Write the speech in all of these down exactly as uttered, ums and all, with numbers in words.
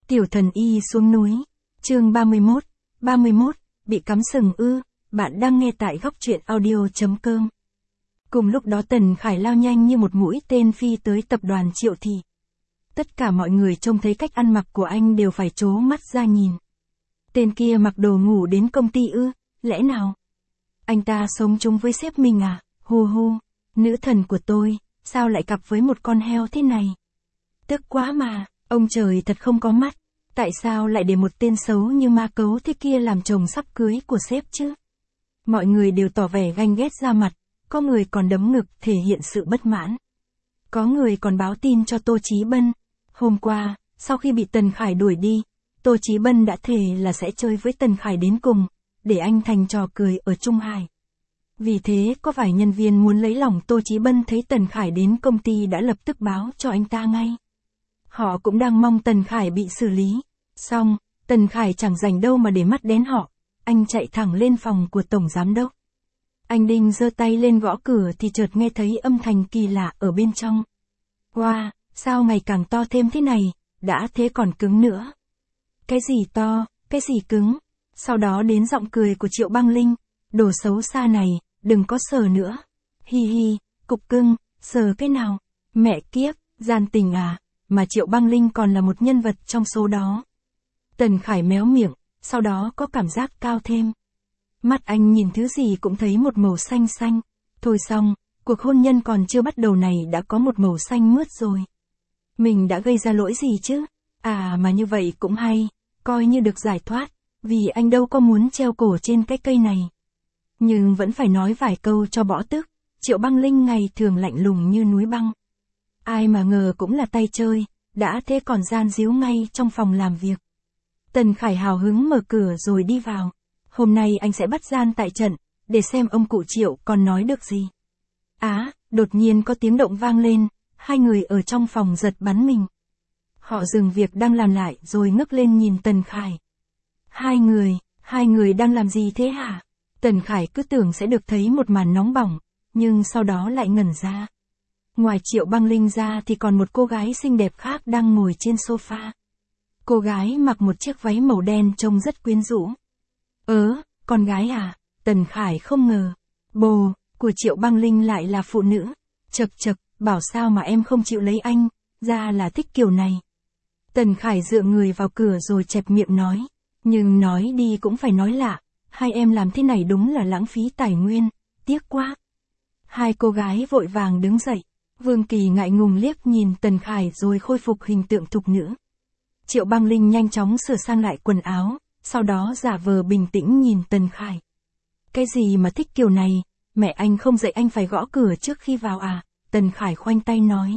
Tiểu thần y xuống núi. Chương ba mươi mốt. ba mươi mốt, bị cắm sừng ư? Bạn đang nghe tại góc truyện audio.com. Cùng lúc đó Tần Khải lao nhanh như một mũi tên phi tới tập đoàn Triệu Thị. Tất cả mọi người trông thấy cách ăn mặc của anh đều phải trố mắt ra nhìn. Tên kia mặc đồ ngủ đến công ty ư? Lẽ nào anh ta sống chung với sếp mình à? Hu hu, nữ thần của tôi, sao lại cặp với một con heo thế này? Tức quá mà, ông trời thật không có mắt. Tại sao lại để một tên xấu như ma cấu thế kia làm chồng sắp cưới của sếp chứ? Mọi người đều tỏ vẻ ganh ghét ra mặt, có người còn đấm ngực thể hiện sự bất mãn. Có người còn báo tin cho Tô Chí Bân. Hôm qua, sau khi bị Tần Khải đuổi đi, Tô Chí Bân đã thề là sẽ chơi với Tần Khải đến cùng, để anh thành trò cười ở Trung Hải. Vì thế có vài nhân viên muốn lấy lòng Tô Chí Bân thấy Tần Khải đến công ty đã lập tức báo cho anh ta ngay. Họ cũng đang mong Tần Khải bị xử lý. Xong, Tần Khải chẳng rảnh đâu mà để mắt đến họ. Anh chạy thẳng lên phòng của Tổng Giám Đốc. Anh định giơ tay lên gõ cửa thì chợt nghe thấy âm thanh kỳ lạ ở bên trong. Wow, sao ngày càng to thêm thế này, đã thế còn cứng nữa. Cái gì to, cái gì cứng. Sau đó đến giọng cười của Triệu Băng Linh. Đồ xấu xa này, đừng có sờ nữa. Hi hi, cục cưng, sờ cái nào. Mẹ kiếp, gian tình à, mà Triệu Băng Linh còn là một nhân vật trong số đó. Tần Khải méo miệng, sau đó có cảm giác cao thêm. Mắt anh nhìn thứ gì cũng thấy một màu xanh xanh. Thôi xong, cuộc hôn nhân còn chưa bắt đầu này đã có một màu xanh mướt rồi. Mình đã gây ra lỗi gì chứ? À mà như vậy cũng hay, coi như được giải thoát, vì anh đâu có muốn treo cổ trên cái cây này. Nhưng vẫn phải nói vài câu cho bỏ tức. Triệu Băng Linh ngày thường lạnh lùng như núi băng. Ai mà ngờ cũng là tay chơi, đã thế còn gian díu ngay trong phòng làm việc. Tần Khải hào hứng mở cửa rồi đi vào. Hôm nay anh sẽ bắt gian tại trận, để xem ông cụ Triệu còn nói được gì. Á, đột nhiên có tiếng động vang lên, hai người ở trong phòng giật bắn mình. Họ dừng việc đang làm lại rồi ngước lên nhìn Tần Khải. Hai người, hai người đang làm gì thế hả? Tần Khải cứ tưởng sẽ được thấy một màn nóng bỏng, nhưng sau đó lại ngẩn ra. Ngoài Triệu Băng Linh ra thì còn một cô gái xinh đẹp khác đang ngồi trên sofa. Cô gái mặc một chiếc váy màu đen trông rất quyến rũ. Ớ, con gái à? Tần Khải không ngờ. Bồ, của Triệu Băng Linh lại là phụ nữ. Chật chật, bảo sao mà em không chịu lấy anh, ra là thích kiểu này. Tần Khải dựa người vào cửa rồi chẹp miệng nói. Nhưng nói đi cũng phải nói lạ, hai em làm thế này đúng là lãng phí tài nguyên, tiếc quá. Hai cô gái vội vàng đứng dậy. Vương Kỳ ngại ngùng liếc nhìn Tần Khải rồi khôi phục hình tượng thục nữ. Triệu Băng Linh nhanh chóng sửa sang lại quần áo, sau đó giả vờ bình tĩnh nhìn Tần Khải. Cái gì mà thích kiểu này, mẹ anh không dạy anh phải gõ cửa trước khi vào à? Tần Khải khoanh tay nói.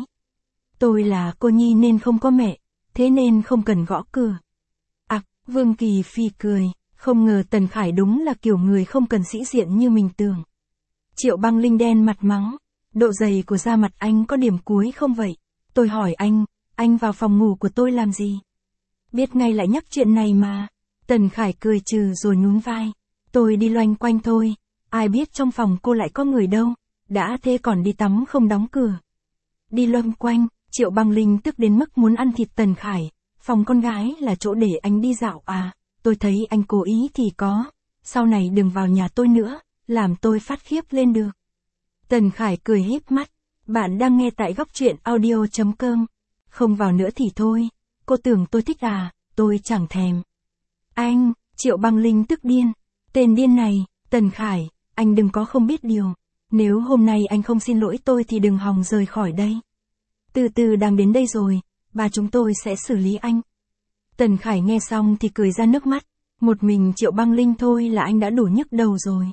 Tôi là cô nhi nên không có mẹ, thế nên không cần gõ cửa. À, Vương Kỳ phi cười, không ngờ Tần Khải đúng là kiểu người không cần sĩ diện như mình tưởng. Triệu Băng Linh đen mặt mắng. Độ dày của da mặt anh có điểm cuối không vậy? Tôi hỏi anh, anh vào phòng ngủ của tôi làm gì? Biết ngay lại nhắc chuyện này mà. Tần Khải cười trừ rồi nhún vai. Tôi đi loanh quanh thôi, ai biết trong phòng cô lại có người đâu, đã thế còn đi tắm không đóng cửa. Đi loanh quanh, Triệu Băng Linh tức đến mức muốn ăn thịt Tần Khải. Phòng con gái là chỗ để anh đi dạo à? Tôi thấy anh cố ý thì có. Sau này đừng vào nhà tôi nữa, làm tôi phát khiếp lên được. Tần Khải cười híp mắt. Bạn đang nghe tại góc truyện audio.com. Không vào nữa thì thôi. Cô tưởng tôi thích à? Tôi chẳng thèm. Anh, Triệu Băng Linh tức điên. Tên điên này, Tần Khải, anh đừng có không biết điều. Nếu hôm nay anh không xin lỗi tôi thì đừng hòng rời khỏi đây. Từ từ đang đến đây rồi, bà chúng tôi sẽ xử lý anh. Tần Khải nghe xong thì cười ra nước mắt. Một mình Triệu Băng Linh thôi là anh đã đủ nhức đầu rồi.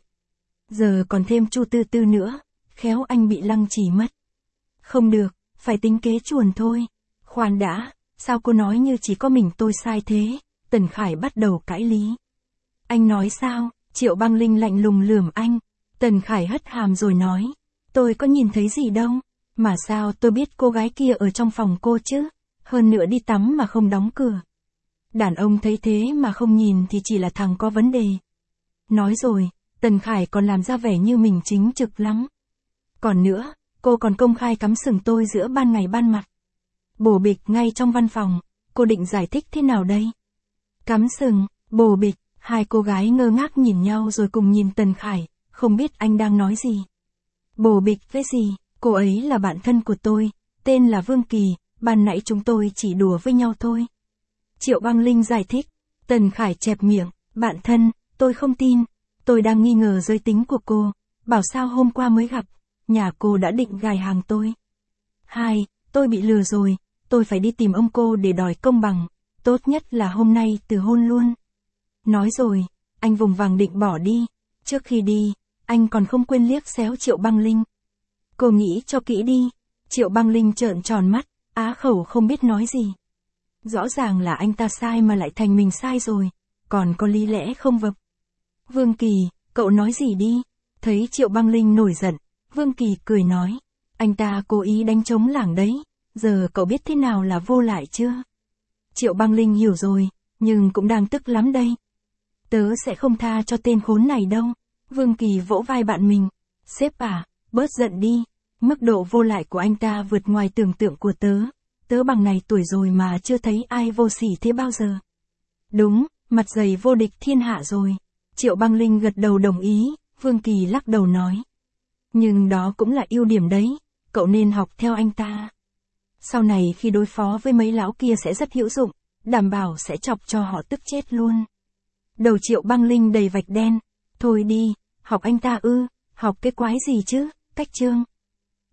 Giờ còn thêm Chu Tư Tư nữa, khéo anh bị lăng trì mất. Không được, phải tính kế chuồn thôi. Khoan đã, sao cô nói như chỉ có mình tôi sai thế? Tần Khải bắt đầu cãi lý. Anh nói sao? Triệu Băng Linh lạnh lùng lườm anh. Tần Khải hất hàm rồi nói. Tôi có nhìn thấy gì đâu. Mà sao tôi biết cô gái kia ở trong phòng cô chứ? Hơn nữa đi tắm mà không đóng cửa. Đàn ông thấy thế mà không nhìn thì chỉ là thằng có vấn đề. Nói rồi, Tần Khải còn làm ra vẻ như mình chính trực lắm. Còn nữa, cô còn công khai cắm sừng tôi giữa ban ngày ban mặt. Bổ bịch ngay trong văn phòng, cô định giải thích thế nào đây? Cắm sừng, bồ bịch, hai cô gái ngơ ngác nhìn nhau rồi cùng nhìn Tần Khải, không biết anh đang nói gì. Bồ bịch với gì, cô ấy là bạn thân của tôi, tên là Vương Kỳ, ban nãy chúng tôi chỉ đùa với nhau thôi. Triệu Băng Linh giải thích. Tần Khải chẹp miệng, bạn thân, tôi không tin, tôi đang nghi ngờ giới tính của cô, bảo sao hôm qua mới gặp, nhà cô đã định gài hàng tôi. Hai, tôi bị lừa rồi, tôi phải đi tìm ông cô để đòi công bằng, tốt nhất là hôm nay từ hôn luôn. Nói rồi, anh vùng vằng định bỏ đi, trước khi đi, anh còn không quên liếc xéo Triệu Băng Linh. Cô nghĩ cho kỹ đi, Triệu Băng Linh trợn tròn mắt, á khẩu không biết nói gì. Rõ ràng là anh ta sai mà lại thành mình sai rồi, còn có lý lẽ không vập. Vương Kỳ, cậu nói gì đi? Thấy Triệu Băng Linh nổi giận, Vương Kỳ cười nói, anh ta cố ý đánh trống lảng đấy, giờ cậu biết thế nào là vô lại chưa? Triệu Băng Linh hiểu rồi, nhưng cũng đang tức lắm đây. Tớ sẽ không tha cho tên khốn này đâu. Vương Kỳ vỗ vai bạn mình, sếp à, bớt giận đi, mức độ vô lại của anh ta vượt ngoài tưởng tượng của tớ. Tớ bằng này tuổi rồi mà chưa thấy ai vô sỉ thế bao giờ. Đúng, mặt dày vô địch thiên hạ rồi. Triệu Băng Linh gật đầu đồng ý, Vương Kỳ lắc đầu nói. Nhưng đó cũng là ưu điểm đấy, cậu nên học theo anh ta. Sau này khi đối phó với mấy lão kia sẽ rất hữu dụng, đảm bảo sẽ chọc cho họ tức chết luôn. Đầu Triệu Băng Linh đầy vạch đen, thôi đi, học anh ta ư, học cái quái gì chứ, cách chương.